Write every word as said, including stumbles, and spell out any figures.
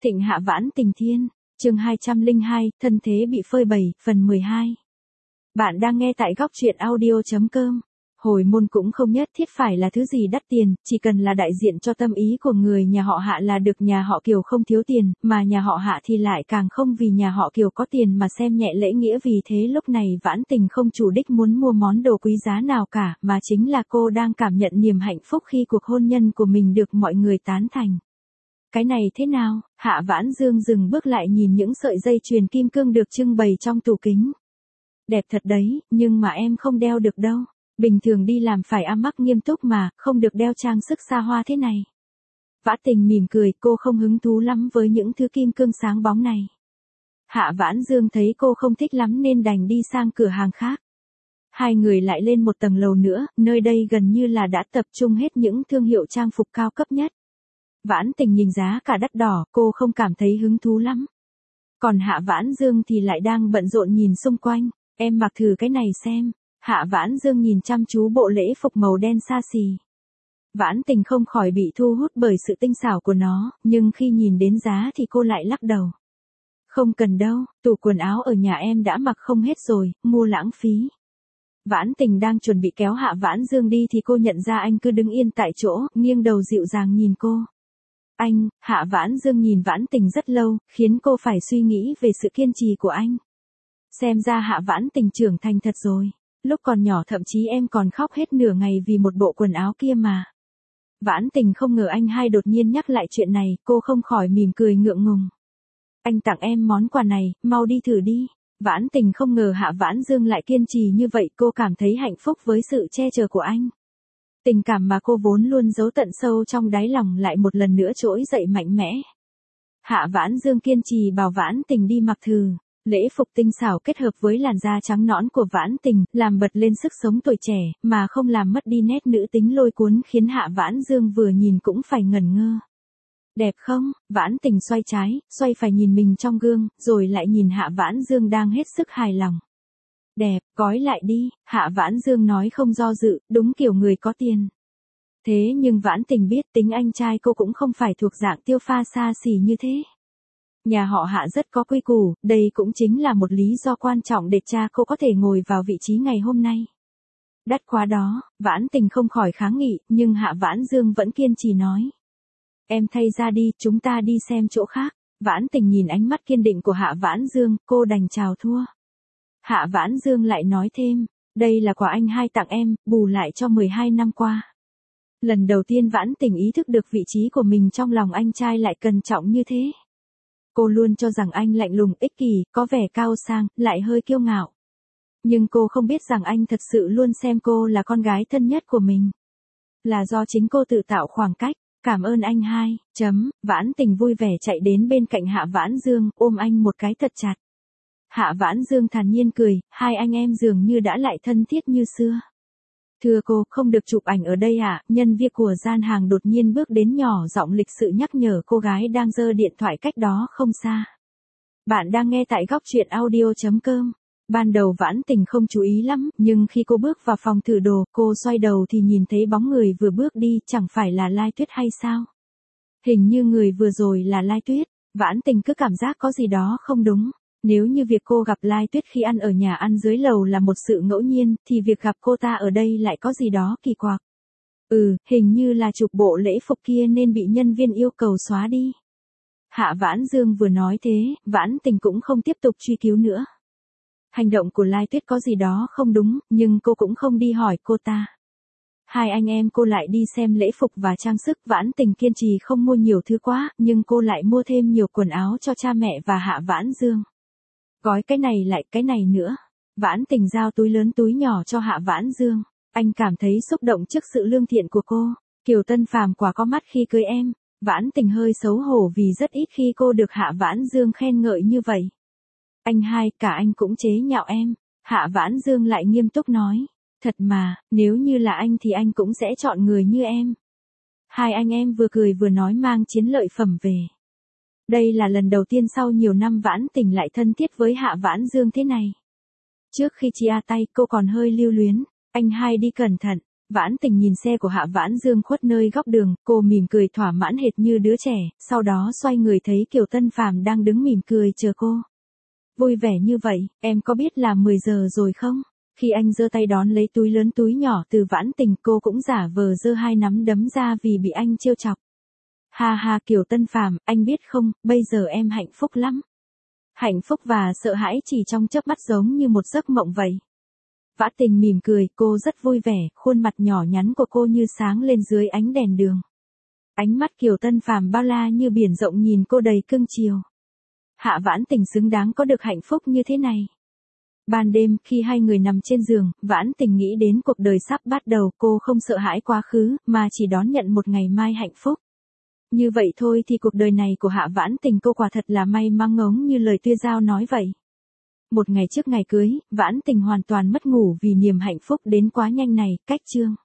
Thịnh Hạ Vãn Tình Thiên, chương hai trăm lẻ hai, thân thế bị phơi bày, phần mười hai. Bạn đang nghe tại góc truyện audio chấm com. Hồi môn cũng không nhất thiết phải là thứ gì đắt tiền, chỉ cần là đại diện cho tâm ý của người nhà họ Hạ là được. Nhà họ Kiều không thiếu tiền, mà nhà họ Hạ thì lại càng không vì nhà họ Kiều có tiền mà xem nhẹ lễ nghĩa. Vì thế lúc này Vãn Tình không chủ đích muốn mua món đồ quý giá nào cả, mà chính là cô đang cảm nhận niềm hạnh phúc khi cuộc hôn nhân của mình được mọi người tán thành. Cái này thế nào? Hạ Vãn Dương dừng bước lại nhìn những sợi dây chuyền kim cương được trưng bày trong tủ kính. Đẹp thật đấy, nhưng mà em không đeo được đâu. Bình thường đi làm phải ăn mặc nghiêm túc mà, không được đeo trang sức xa hoa thế này. Vãn Tình mỉm cười, cô không hứng thú lắm với những thứ kim cương sáng bóng này. Hạ Vãn Dương thấy cô không thích lắm nên đành đi sang cửa hàng khác. Hai người lại lên một tầng lầu nữa, nơi đây gần như là đã tập trung hết những thương hiệu trang phục cao cấp nhất. Vãn Tình nhìn giá cả đắt đỏ, cô không cảm thấy hứng thú lắm. Còn Hạ Vãn Dương thì lại đang bận rộn nhìn xung quanh. Em mặc thử cái này xem. Hạ Vãn Dương nhìn chăm chú bộ lễ phục màu đen xa xỉ. Vãn Tình không khỏi bị thu hút bởi sự tinh xảo của nó, nhưng khi nhìn đến giá thì cô lại lắc đầu. Không cần đâu, tủ quần áo ở nhà em đã mặc không hết rồi, mua lãng phí. Vãn Tình đang chuẩn bị kéo Hạ Vãn Dương đi thì cô nhận ra anh cứ đứng yên tại chỗ, nghiêng đầu dịu dàng nhìn cô. Anh, Hạ Vãn Dương nhìn Vãn Tình rất lâu, khiến cô phải suy nghĩ về sự kiên trì của anh. Xem ra Hạ Vãn Tình trưởng thành thật rồi. Lúc còn nhỏ thậm chí em còn khóc hết nửa ngày vì một bộ quần áo kia mà. Vãn Tình không ngờ anh hai đột nhiên nhắc lại chuyện này, cô không khỏi mỉm cười ngượng ngùng. Anh tặng em món quà này, mau đi thử đi. Vãn Tình không ngờ Hạ Vãn Dương lại kiên trì như vậy, cô cảm thấy hạnh phúc với sự che chở của anh. Tình cảm mà cô vốn luôn giấu tận sâu trong đáy lòng lại một lần nữa trỗi dậy mạnh mẽ. Hạ Vãn Dương kiên trì bảo Vãn Tình đi mặc thử. Lễ phục tinh xảo kết hợp với làn da trắng nõn của Vãn Tình, làm bật lên sức sống tuổi trẻ, mà không làm mất đi nét nữ tính lôi cuốn, khiến Hạ Vãn Dương vừa nhìn cũng phải ngẩn ngơ. Đẹp không? Vãn Tình xoay trái, xoay phải nhìn mình trong gương, rồi lại nhìn Hạ Vãn Dương đang hết sức hài lòng. Đẹp, gói lại đi, Hạ Vãn Dương nói không do dự, đúng kiểu người có tiền. Thế nhưng Vãn Tình biết tính anh trai cô cũng không phải thuộc dạng tiêu pha xa xỉ như thế. Nhà họ Hạ rất có quy củ, đây cũng chính là một lý do quan trọng để cha cô có thể ngồi vào vị trí ngày hôm nay. Đắt quá đó, Vãn Tình không khỏi kháng nghị, nhưng Hạ Vãn Dương vẫn kiên trì nói. Em thay ra đi, chúng ta đi xem chỗ khác. Vãn Tình nhìn ánh mắt kiên định của Hạ Vãn Dương, cô đành chào thua. Hạ Vãn Dương lại nói thêm, đây là quà anh hai tặng em, bù lại cho mười hai năm qua. Lần đầu tiên Vãn Tình ý thức được vị trí của mình trong lòng anh trai lại cẩn trọng như thế. Cô luôn cho rằng anh lạnh lùng, ích kỷ, có vẻ cao sang, lại hơi kiêu ngạo. Nhưng cô không biết rằng anh thật sự luôn xem cô là con gái thân nhất của mình. Là do chính cô tự tạo khoảng cách. Cảm ơn anh hai, chấm, Vãn Tình vui vẻ chạy đến bên cạnh Hạ Vãn Dương, ôm anh một cái thật chặt. Hạ Vãn Dương thản nhiên cười, hai anh em dường như đã lại thân thiết như xưa. Thưa cô, không được chụp ảnh ở đây à? Nhân viên của gian hàng đột nhiên bước đến nhỏ giọng lịch sự nhắc nhở cô gái đang giơ điện thoại cách đó không xa. Bạn đang nghe tại góc truyện audio chấm com. Ban đầu Vãn Tình không chú ý lắm, nhưng khi cô bước vào phòng thử đồ, cô xoay đầu thì nhìn thấy bóng người vừa bước đi, chẳng phải là Lai Tuyết hay sao? Hình như người vừa rồi là Lai Tuyết, Vãn Tình cứ cảm giác có gì đó không đúng. Nếu như việc cô gặp Lai Tuyết khi ăn ở nhà ăn dưới lầu là một sự ngẫu nhiên, thì việc gặp cô ta ở đây lại có gì đó kỳ quặc. Ừ, hình như là chụp bộ lễ phục kia nên bị nhân viên yêu cầu xóa đi. Hạ Vãn Dương vừa nói thế, Vãn Tình cũng không tiếp tục truy cứu nữa. Hành động của Lai Tuyết có gì đó không đúng, nhưng cô cũng không đi hỏi cô ta. Hai anh em cô lại đi xem lễ phục và trang sức. Vãn Tình kiên trì không mua nhiều thứ quá, nhưng cô lại mua thêm nhiều quần áo cho cha mẹ và Hạ Vãn Dương. Gói cái này lại cái này nữa. Vãn Tình giao túi lớn túi nhỏ cho Hạ Vãn Dương. Anh cảm thấy xúc động trước sự lương thiện của cô. Kiều Tân Phàm quả có mắt khi cưới em. Vãn Tình hơi xấu hổ vì rất ít khi cô được Hạ Vãn Dương khen ngợi như vậy. Anh hai, cả anh cũng chế nhạo em. Hạ Vãn Dương lại nghiêm túc nói. Thật mà, nếu như là anh thì anh cũng sẽ chọn người như em. Hai anh em vừa cười vừa nói mang chiến lợi phẩm về. Đây là lần đầu tiên sau nhiều năm Vãn Tình lại thân thiết với Hạ Vãn Dương thế này. Trước khi chia tay cô còn hơi lưu luyến. Anh hai đi cẩn thận. Vãn Tình nhìn xe của Hạ Vãn Dương khuất nơi góc đường, cô mỉm cười thỏa mãn hệt như đứa trẻ, sau đó xoay người thấy Kiều Tân Phàm đang đứng mỉm cười chờ cô. Vui vẻ như vậy, em có biết là mười giờ rồi không? Khi anh giơ tay đón lấy túi lớn túi nhỏ từ Vãn Tình, cô cũng giả vờ giơ hai nắm đấm ra vì bị anh trêu chọc. Ha ha Kiều Tân Phàm, anh biết không, bây giờ em hạnh phúc lắm. Hạnh phúc và sợ hãi chỉ trong chớp mắt giống như một giấc mộng vậy. Vãn Tình mỉm cười, cô rất vui vẻ, khuôn mặt nhỏ nhắn của cô như sáng lên dưới ánh đèn đường. Ánh mắt Kiều Tân Phàm bao la như biển rộng nhìn cô đầy cưng chiều. Hạ Vãn Tình xứng đáng có được hạnh phúc như thế này. Ban đêm, khi hai người nằm trên giường, Vãn Tình nghĩ đến cuộc đời sắp bắt đầu, cô không sợ hãi quá khứ, mà chỉ đón nhận một ngày mai hạnh phúc. Như vậy thôi thì cuộc đời này của Hạ Vãn Tình cô quả thật là may mắn ngống như lời Tuyết Giao nói vậy. Một ngày trước ngày cưới, Vãn Tình hoàn toàn mất ngủ vì niềm hạnh phúc đến quá nhanh này, cách chương.